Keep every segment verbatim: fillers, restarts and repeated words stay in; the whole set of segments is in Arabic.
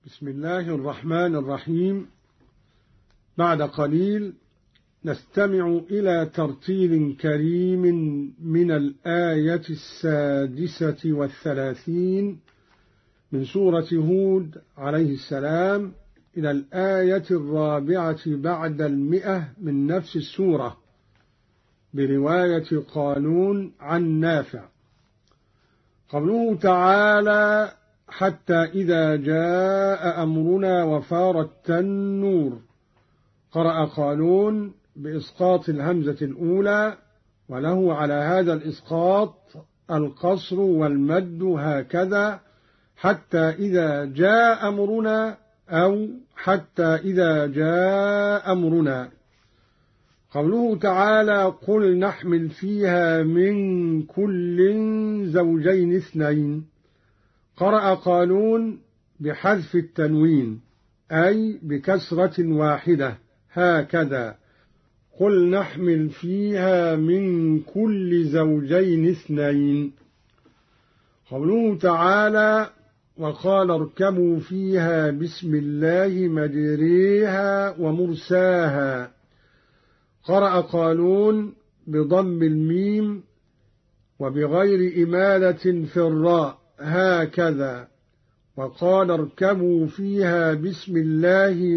بسم الله الرحمن الرحيم. بعد قليل نستمع إلى ترتيل كريم من الآية السادسة والثلاثين من سورة هود عليه السلام إلى الآية الرابعة بعد المئة من نفس السورة برواية قالون عن نافع. قوله تعالى: حتى إذا جاء أمرنا وفارت التنور. قرأ قالون بإسقاط الهمزة الأولى، وله على هذا الإسقاط القصر والمد هكذا: حتى إذا جاء أمرنا أو حتى إذا جاء أمرنا. قوله تعالى: قل نحمل فيها من كل زوجين اثنين. قرأ قالون بحذف التنوين، أي بكسرة واحدة هكذا: قل نحمل فيها من كل زوجين اثنين. قوله تعالى: وقال اركبوا فيها بسم الله مجريها ومرساها. قرأ قالون بضم الميم وبغير إمالة في الراء هكذا: وقال اركبوا فيها بسم الله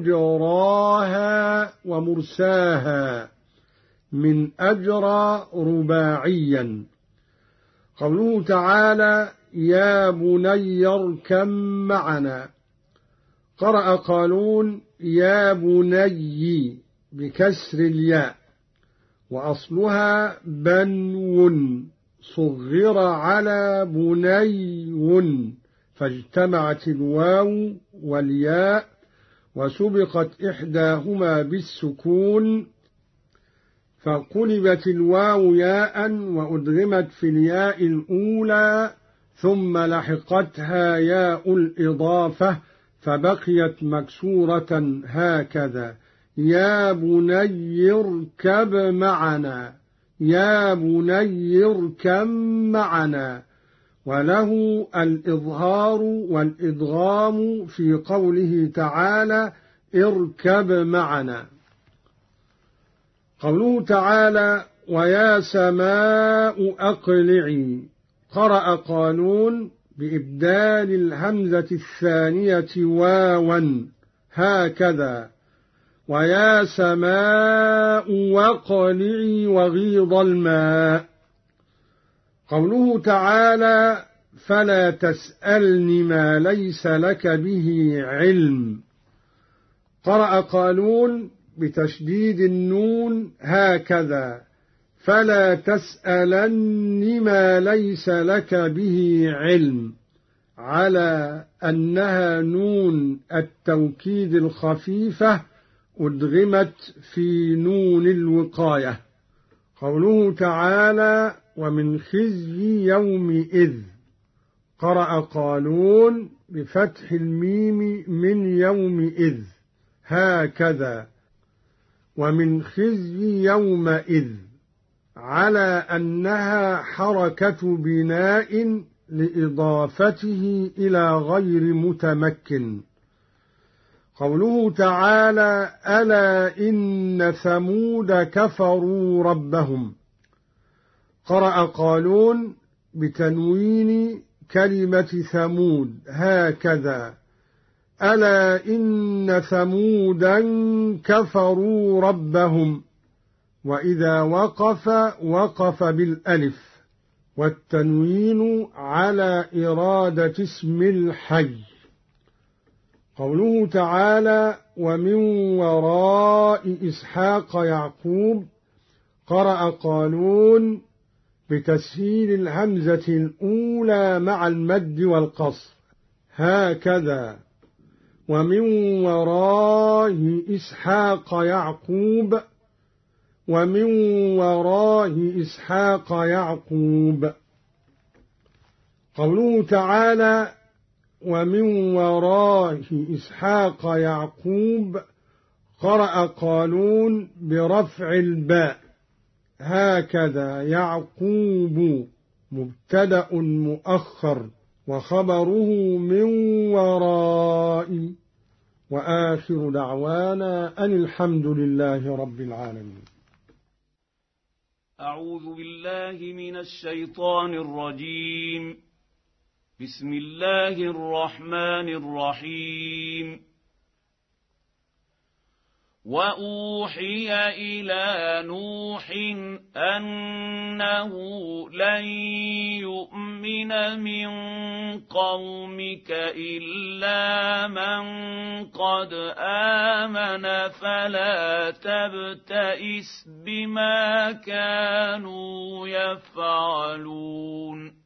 مجراها ومرساها، من أجرى رباعيا. قوله تعالى: يا بني اركب معنا. قرأ قالون يا بني بكسر الياء، وأصلها بنو صغر على بني، فاجتمعت الواو والياء وسبقت إحداهما بالسكون، فقلبت الواو ياء وأدغمت في الياء الأولى، ثم لحقتها ياء الإضافة فبقيت مكسورة هكذا: يا بني اركب معنا، يا بني اركب معنا. وله الإظهار والإدغام في قوله تعالى: اركب معنا. قوله تعالى: ويا سماء أقلعي. قرأ قالون بإبدال الهمزة الثانية واوا هكذا: ويا سماء واقلعي وغيض الماء. قوله تعالى: فلا تسألني ما ليس لك به علم. قرأ قالون بتشديد النون هكذا: فلا تسألني ما ليس لك به علم، على أنها نون التوكيد الخفيفة أدغمت في نون الوقاية. قوله تعالى: ومن خزي يومئذ. قرأ قالون بفتح الميم من يومئذ هكذا: ومن خزي يومئذ، على أنها حركة بناء لإضافته إلى غير متمكن. قوله تعالى: ألا إن ثمود كفروا ربهم. قرأ قالون بتنوين كلمة ثمود هكذا: ألا إن ثمودا كفروا ربهم. وإذا وقف وقف بالألف، والتنوين على إرادة اسم الحي. قوله تعالى: ومن وراء إسحاق يعقوب. قرأ قالون بتسهيل الهمزة الأولى مع المد والقصر هكذا: ومن وراء إسحاق يعقوب، ومن وراء إسحاق يعقوب. قوله تعالى: ومن وراء إسحاق يعقوب. قرأ قالون برفع الباء هكذا: يعقوب مبتدأ مؤخر، وخبره من وراء الدائم، وآخر دعوانا أن الحمد لله رب العالمين. أعوذ بالله من الشيطان الرجيم. بسم الله الرحمن الرحيم. وأوحي إلى نوح أنه لن يؤمن من قومك إلا من قد آمن فلا تبتئس بما كانوا يفعلون.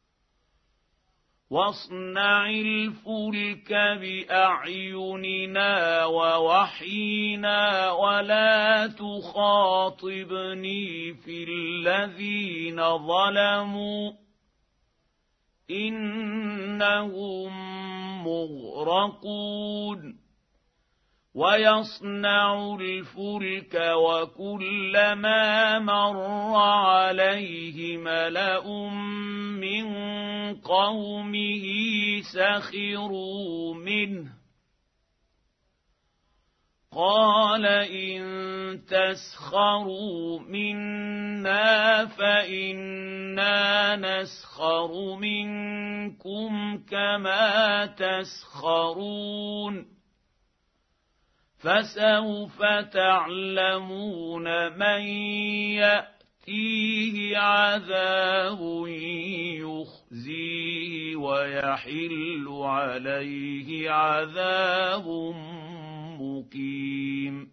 واصنع الفلك بأعيننا ووحينا ولا تخاطبني في الذين ظلموا إنهم مغرقون. ويصنع الفلك وكلما مر عليه ملأ من قومه سخروا منه قال إن تسخروا منا فإنا نسخر منكم كما تسخرون. فسوف تعلمون من يأتيه عذاب يخزيه ويحل عليه عذاب مقيم.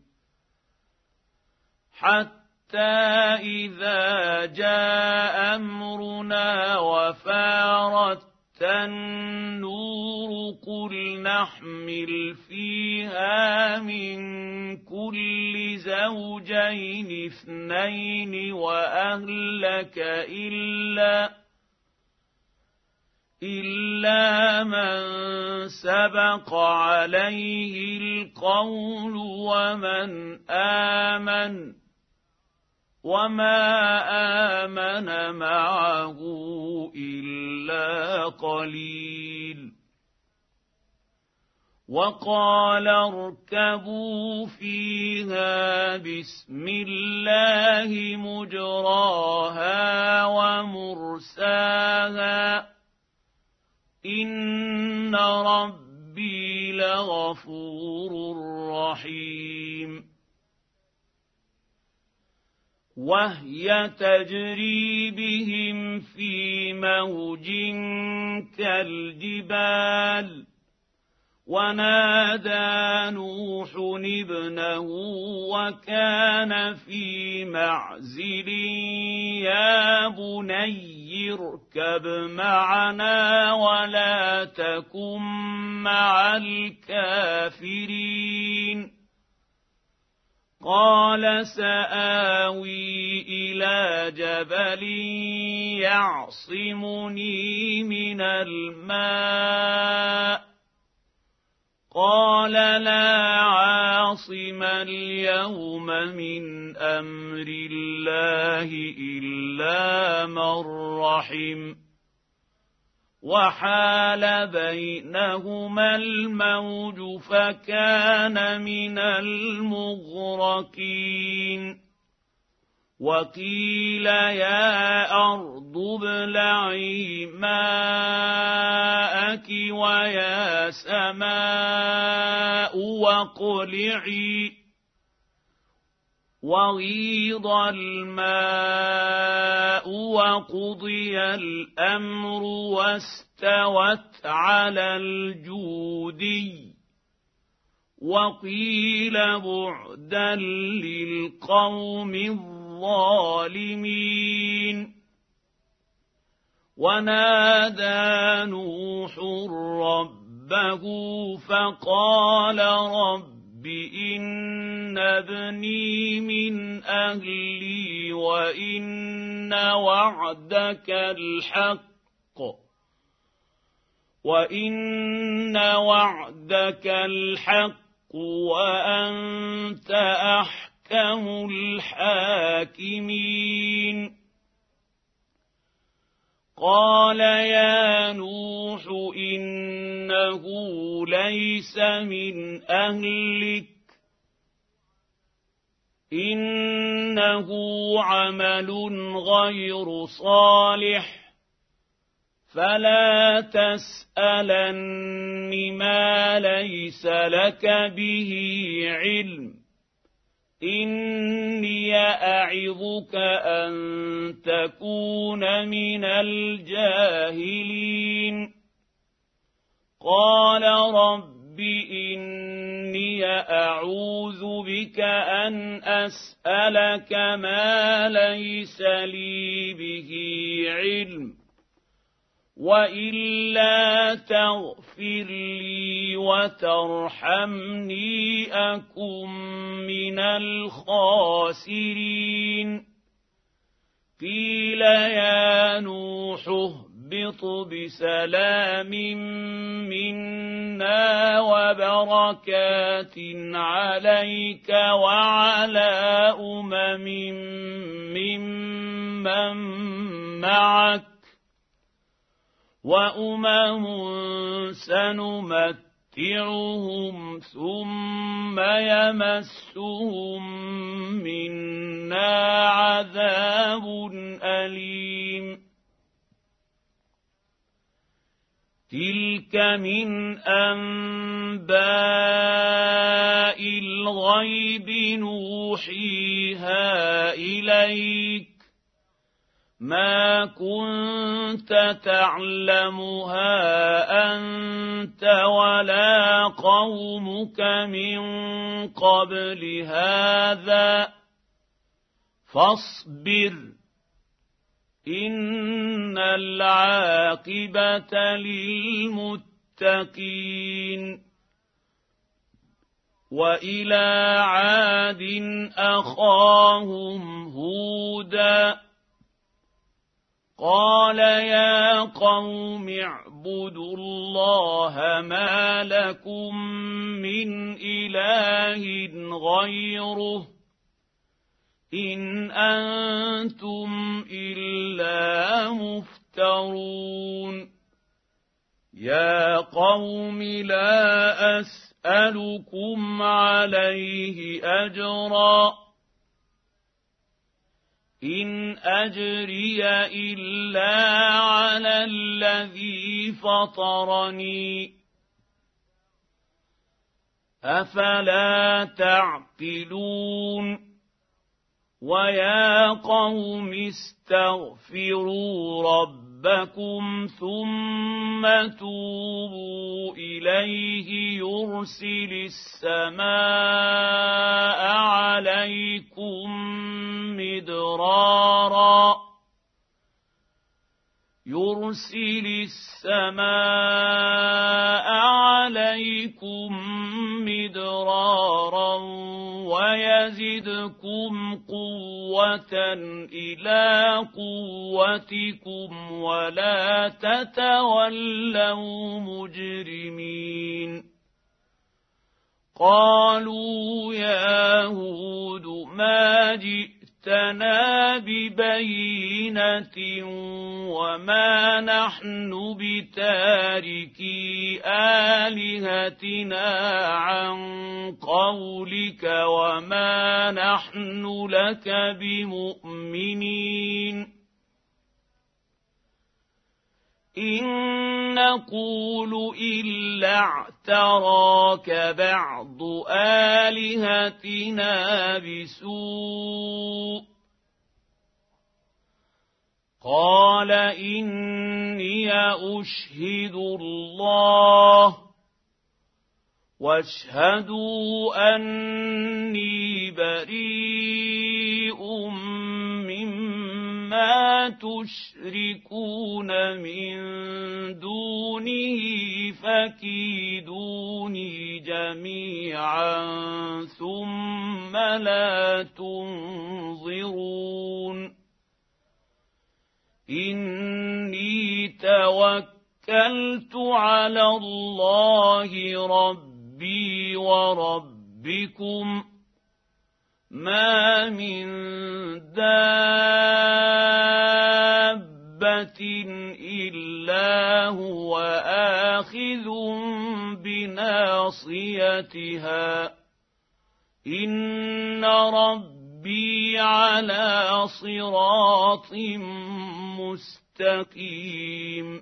حتى إذا جاء أمرنا وفارت النور قل نحمل فيها من كل زوجين اثنين وأهلك إلا إلا من سبق عليه القول ومن آمن وما آمن معه إلا قليل. وقال اركبوا فيها بسم الله مجراها ومرساها إن ربي لغفور رحيم. وهي تجري بهم في موج كالجبال ونادى نوح ابنه وكان في معزل يا بني اركب معنا ولا تكن مع الكافرين. قال سآوي إلى جبل يعصمني من الماء قال لا عاصم اليوم من أمر الله إلا من رحم وحال بينهما الموج فكان من المغرقين. وقيل يا أرض ابلعي ماءك ويا سماء واقلعي وغيض الماء وقضي الأمر واستوت على الجودي وقيل بعدا للقوم الظالمين. ونادى نوح ربه فقال رب إن ابني من أهلي وإن وعدك الحق وإن وعدك الحق وأنت أحكم الحاكمين. قال يا نوح إنه ليس من أهلك إنه عمل غير صالح فلا تسألن ما ليس لك به علم إني أعظك أن تكون من الجاهلين قال رب إني أعوذ بك أن أسألك ما ليس لي به علم وإلا تغفر لي وترحمني أكن من الخاسرين قيل يا نوح اهبط بسلام منا وبركات عليك وعلى أمم ممن معك وأمم سنمتعهم ثم يمسهم منا عذاب أليم تلك من أنباء الغيب نوحيها إليك ما كنت تعلمها أنت ولا قومك من قبل هذا فاصبر إن العاقبة للمتقين وإلى عاد أخاهم هودا قال يا قوم اعبدوا الله ما لكم من إله غيره إن أنتم إلا مفترون يا قوم لا أسألكم عليه أجرا إن أجري إلا على الذي فطرني أفلا تعقلون ويا قوم استغفروا ربكم ثم توبوا إليه يرسل السماء عليكم مدرارا يرسل السماء عليكم مدرارا ويزدكم قوة إلى قوتكم ولا تتولوا مجرمين قالوا يا هود ما جئتنا ببينة وما نحن بتاركي آلهتنا عن قولك وما نحن لك بمؤمنين إن نقول إلا اعتراك بعض آلهتنا بسوء قال إني أشهد الله واشهدوا أني بريء مما تشركون من دونه فكيدوني جميعا ثم لا تنظرون إني توكلت على الله ربي وربكم ما من دابة دابة إلا هو آخذ بناصيتها إن ربي على صراط مستقيم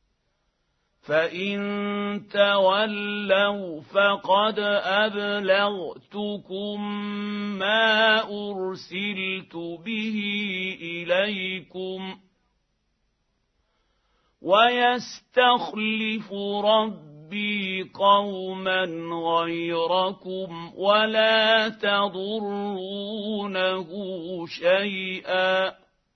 فإن تولوا فقد أبلغتكم ما أرسلت به إليكم ويستخلف ربي قوما غيركم ولا تضرونه شيئا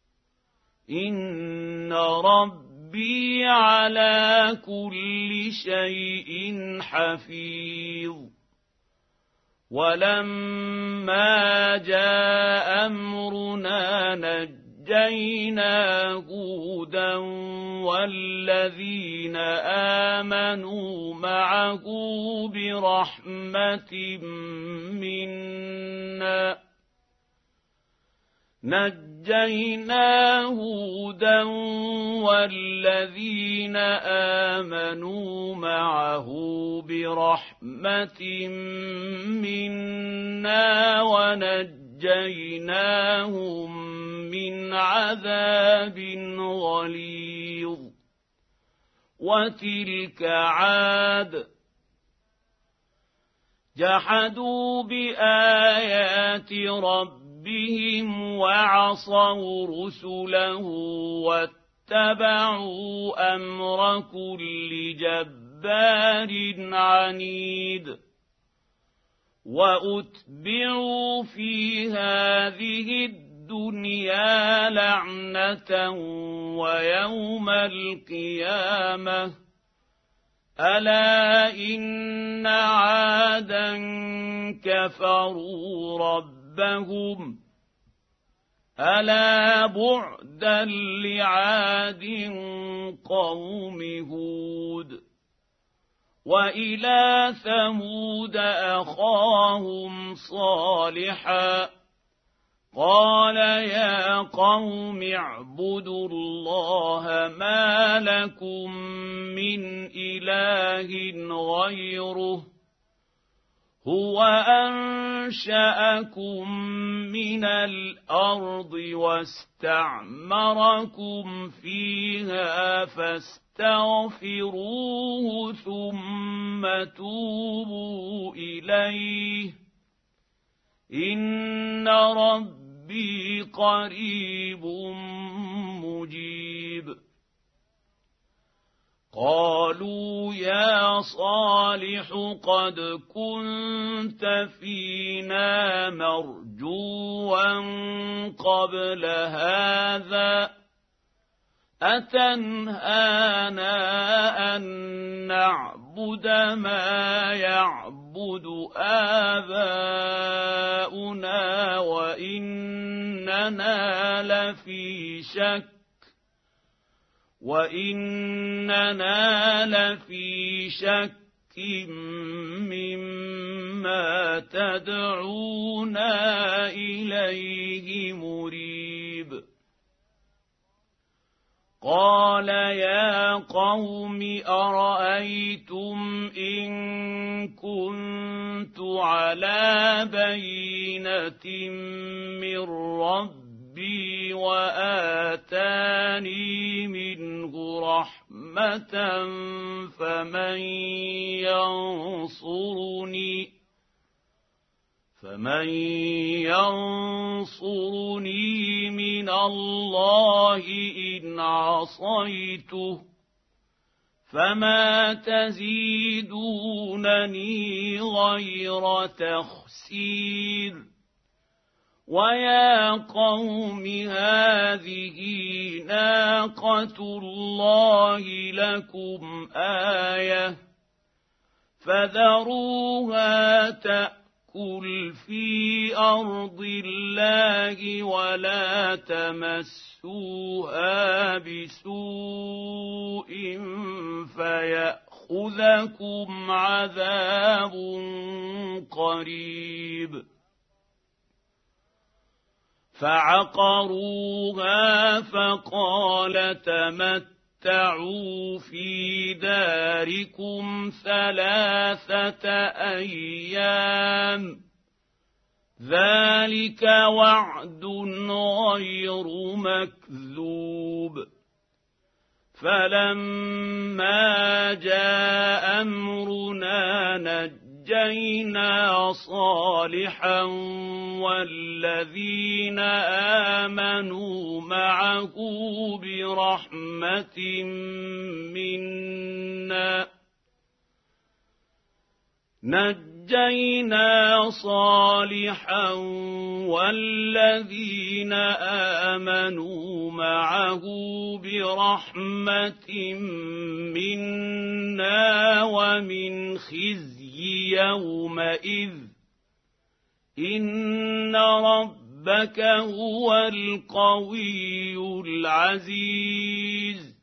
إن ربي ربي على كل شيء حفيظ ولما جاء أمرنا نجينا هودا والذين آمنوا معه برحمة منا نجينا هودا والذين آمنوا معه برحمة منا ونجيناهم من عذاب غليظ وتلك عاد جحدوا بآيات ربهم بهم وعصوا رسله واتبعوا أمر كل جبار عنيد وأتبعوا في هذه الدنيا لعنة ويوم القيامة ألا إن عادا كفروا ربهم ربهم ألا بعدا لعاد قوم هود وإلى ثمود أخاهم صالحا قال يا قوم اعبدوا الله ما لكم من إله غيره هو أنشأكم من الأرض واستعمركم فيها فاستغفروه ثم توبوا إليه إن ربي قريب مجيب قالوا يا صالح قد كنت فينا مرجوا قبل هذا أتنهانا أن نعبد ما يعبد آباؤنا وإننا لفي شك وإننا لفي شك مما تدعونا إليه مريب قال يا قوم أرأيتم إن كنت على بينة من ربي ربي وآتاني منه رحمة فمن ينصرني فمن ينصرني من الله إن عصيته فما تزيدونني غير تخسير ويا قوم هذه ناقة الله لكم آية فذروها تأكل في أرض الله ولا تمسوها بسوء فيأخذكم عذاب قريب فعقروها فقال تمتعوا في داركم ثلاثة أيام ذلك وعد غير مكذوب. فلما جاء أمرنا نجينا صالحا والذين آمنوا معه برحمة منا نجينا صالحا والذين آمنوا معه برحمة منا ومن خزي يومئذ إن ربك هو القوي العزيز.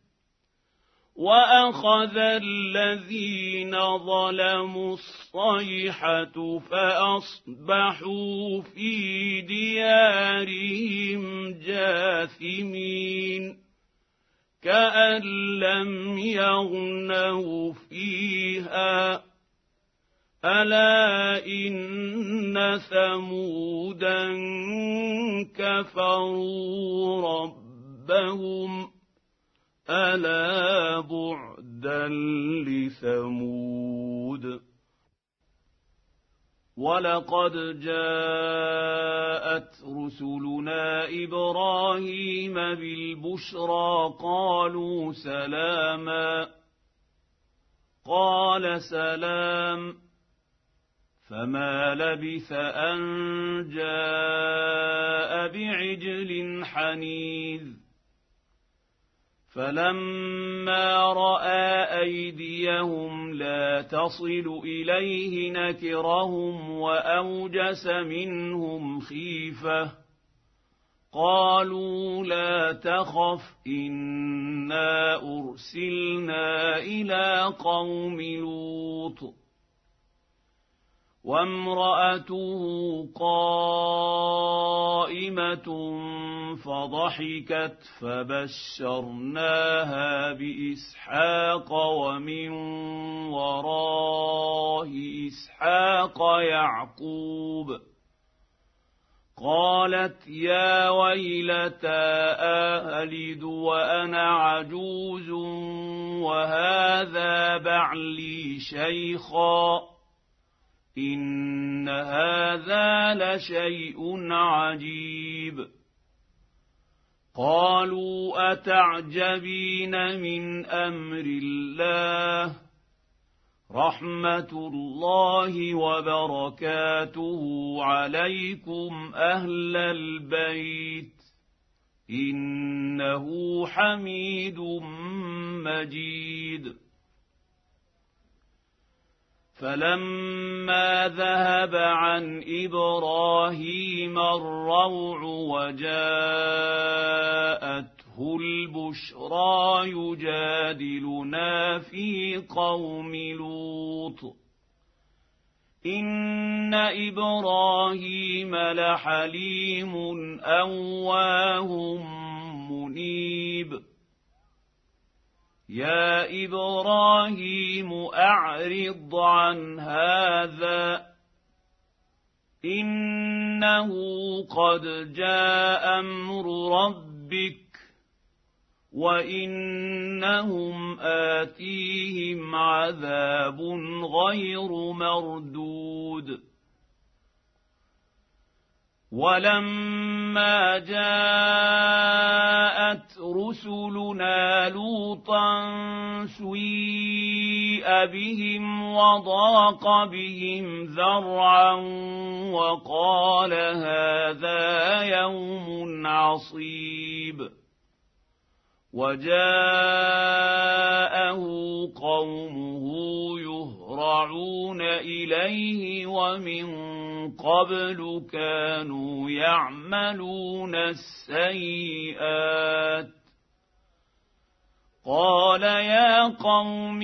وأخذ الذين ظلموا الصيحة فأصبحوا في ديارهم جاثمين كأن لم يغنوا فيها ألا إن ثمودا كفروا ربهم ألا بعدا لثمود. ولقد جاءت رسلنا إبراهيم بالبشرى قالوا سلاما قال سلام فما لبث أن جاء بعجل حنيذ. فلما رأى أيديهم لا تصل إليه نكرهم وأوجس منهم خيفة قالوا لا تخف إنا أرسلنا إلى قوم لوط وامرأته قائمة فضحكت فبشرناها بإسحاق ومن وراء إسحاق يعقوب قالت يا ويلتى أهلد وأنا عجوز وهذا بعلي شيخا إن هذا لشيء عجيب. قالوا أتعجبين من أمر الله رحمة الله وبركاته عليكم أهل البيت إنه حميد مجيد. فلما ذهب عن إبراهيم الروع وجاءته البشرى يجادلنا في قوم لوط إن إبراهيم لحليم أواه منيب. يا إبراهيم أعرض عن هذا إنه قد جاء أمر ربك وإنهم آتيهم عذاب غير مردود. ولما جاءت رسلنا لوطا سيء بهم وضاق بهم ذرعا وقال هذا يوم عصيب. وجاءه قومه يهرعون إليه ومن قبل كانوا يعملون السيئات قال يا قوم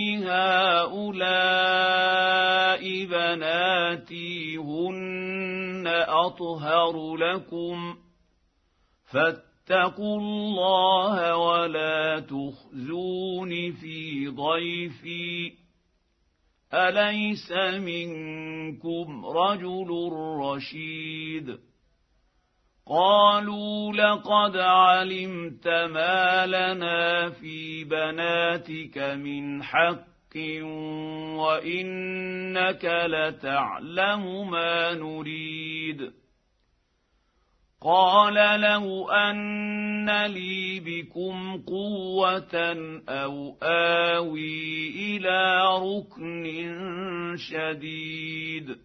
هؤلاء بناتي هن أطهر لكم فاتقوا الله ولا تخزون في ضيفي أليس منكم رجل رشيد قالوا لقد علمت ما لنا في بناتك من حق وإنك لتعلم ما نريد قال لو أن لي بكم قوة أو آوي إلى ركن شديد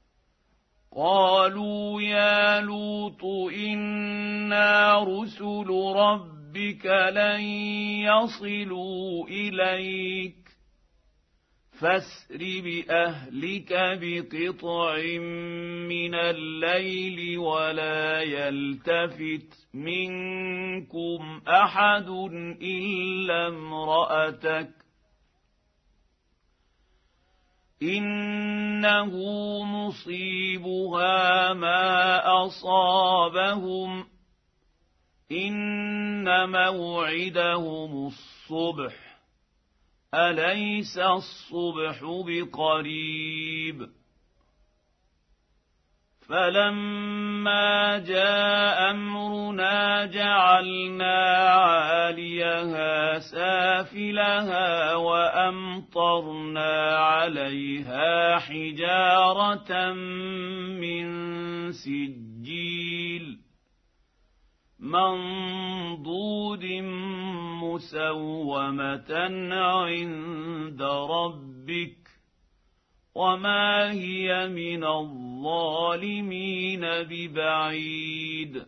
قالوا يا لوط إنا رسل ربك لن يصلوا إليك فاسر بأهلك بقطع من الليل ولا يلتفت منكم أحد إلا امرأتك إنه مصيبها ما أصابهم إن موعدهم الصبح أليس الصبح بقريب فلما جاء أمرنا جعلنا عاليها سافلها وأمطرنا عليها حجارة من سجيل منضود مسومة عند ربك وما هي من الظالمين ببعيد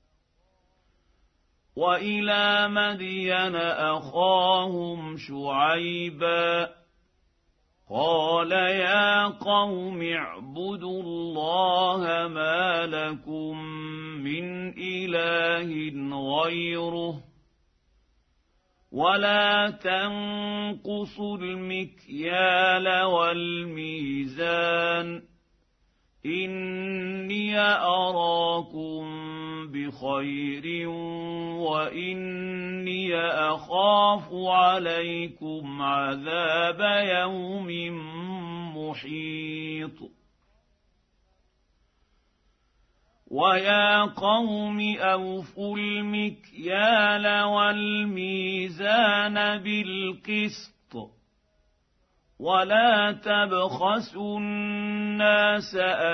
وإلى مدين أخاهم شعيبا قال يا قوم اعبدوا الله ما لكم من إله غيره ولا تنقصوا المكيال والميزان إني أراكم بخير وإني أخاف عليكم عذاب يوم محيط ويا قوم أوفوا المكيال والميزان بالقسط ولا تبخسوا الناس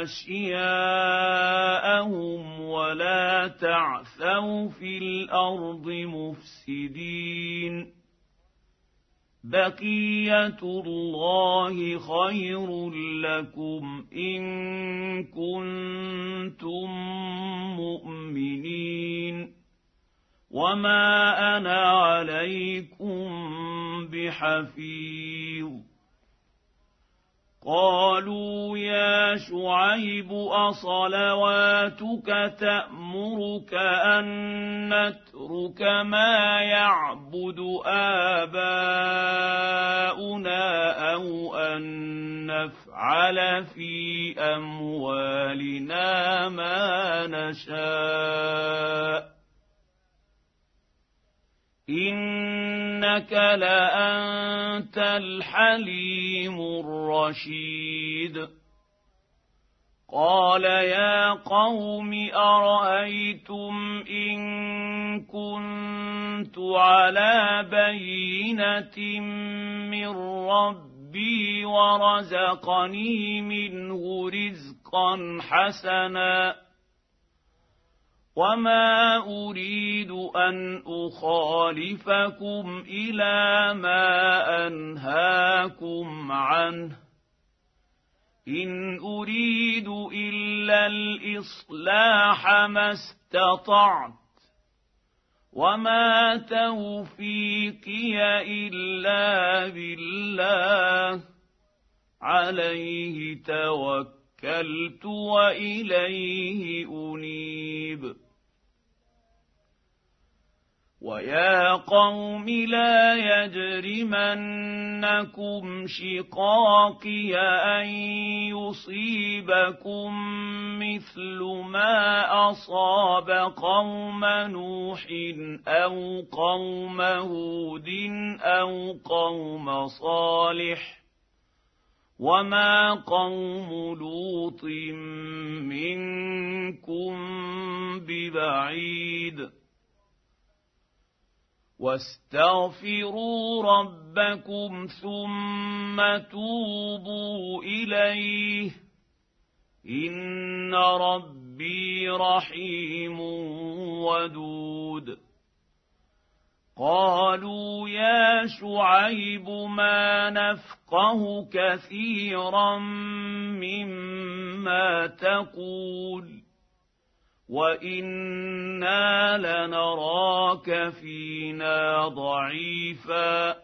أشياءهم ولا تعثوا في الأرض مفسدين بقية الله خير لكم إن كنتم مؤمنين وما أنا عليكم بحفيظ قالوا يا شعيب أصلواتك تأمرك أن نترك ما يعبد آباؤنا أو أن نفعل في أموالنا ما نشاء إنك لأنت الحليم الرشيد قال يا قوم أرأيتم إن كنت على بينة من ربي ورزقني منه رزقا حسنا وما أريد أن أخالفكم إلى ما أنهاكم عنه إن أريد إلا الإصلاح ما استطعت وما توفيقي إلا بالله عليه توكلت وإليه أنيب ويا قوم لا يجرمنكم شقاقي أن يصيبكم يصيبكم مثل ما أصاب قوم نوح أو قوم هود أو قوم صالح وما قوم لوط منكم ببعيد واستغفروا ربكم ثم توبوا إليه إن ربي رحيم ودود قالوا يا شعيب ما نفقه كثيرا مما تقول وإنا لنراك فينا ضعيفا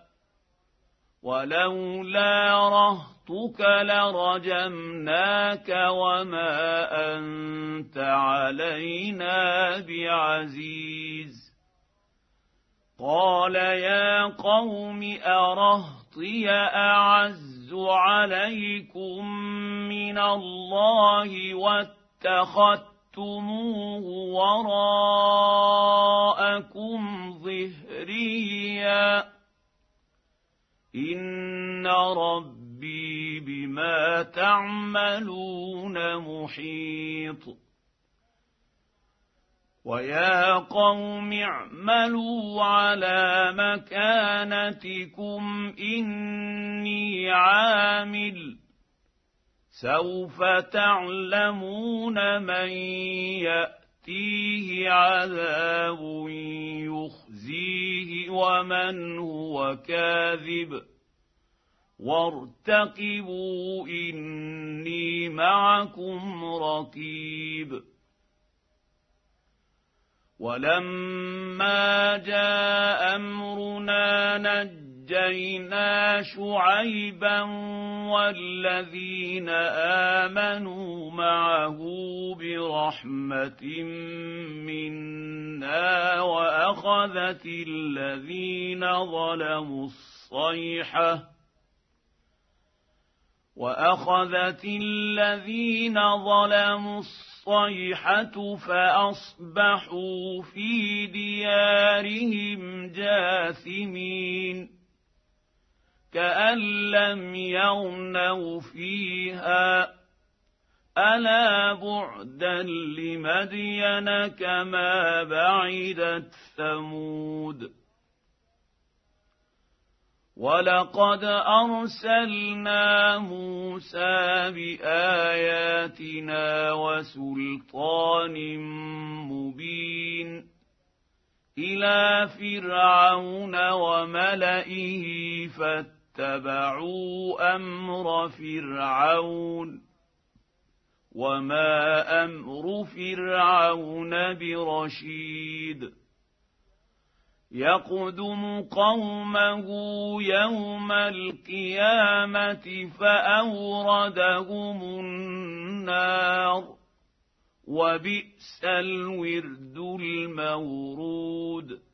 ولولا رهطك لرجمناك وما أنت علينا بعزيز قال يا قوم أرهطي أعز عليكم من الله واتخذتم اتخذتموه وراءكم ظهريا إن ربي بما تعملون محيط ويا قوم اعملوا على مكانتكم إني عامل سوف تعلمون من يأتيه عذاب يخزيه ومن هو كاذب وارتقبوا إني معكم رقيب ولما جاء أمرنا نجينا نجينا شعيبا والذين آمنوا معه برحمة منا وأخذت الذين ظلموا الصيحة وأخذت الذين ظلموا الصيحة فأصبحوا في ديارهم جاثمين كأن لم يغنوا فيها ألا بعدا لمدين كما بعدت ثمود ولقد أرسلنا موسى بآياتنا وسلطان مبين إلى فرعون وملئه فاتبعوا أمر فرعون وما أمر فرعون برشيد يقدم قومه يوم القيامة فأوردهم النار وبئس الورد المورود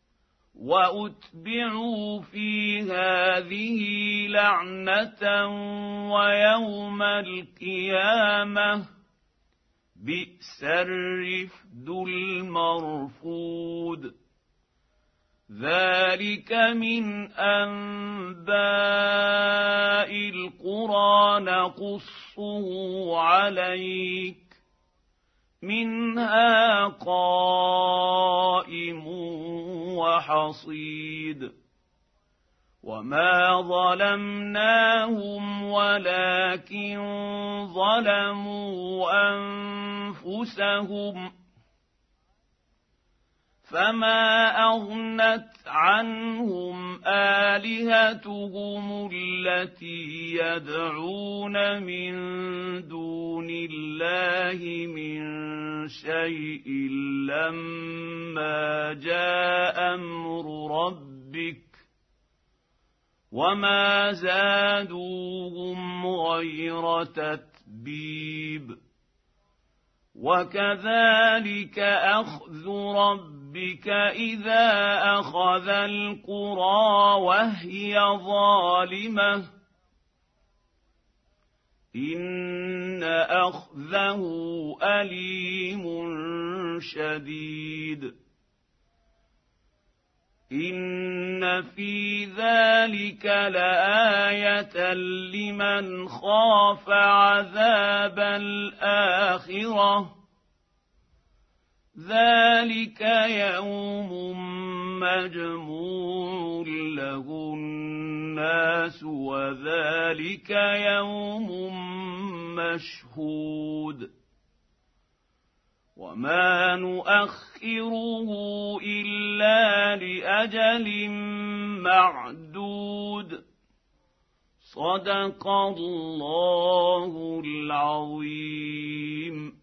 وأتبعوا في هذه لعنة ويوم القيامة بئس الرفد المرفود ذلك من أنباء القرى نقصه عليك منها قائم وحصيد وما ظلمناهم ولكن ظلموا أنفسهم فما أغنت عنهم آلهتهم التي يدعون من دون الله من شيء لما جاء أمر ربك وما زادوهم غير تتبيب وكذلك أخذ ربك إذا أخذ القرى وهي ظالمة إن أخذه أليم شديد إن في ذلك لآية لمن خاف عذاب الآخرة ذلك يوم مجموع له الناس وذلك يوم مشهود وما نؤخره إلا لأجل معدود صدق الله العظيم.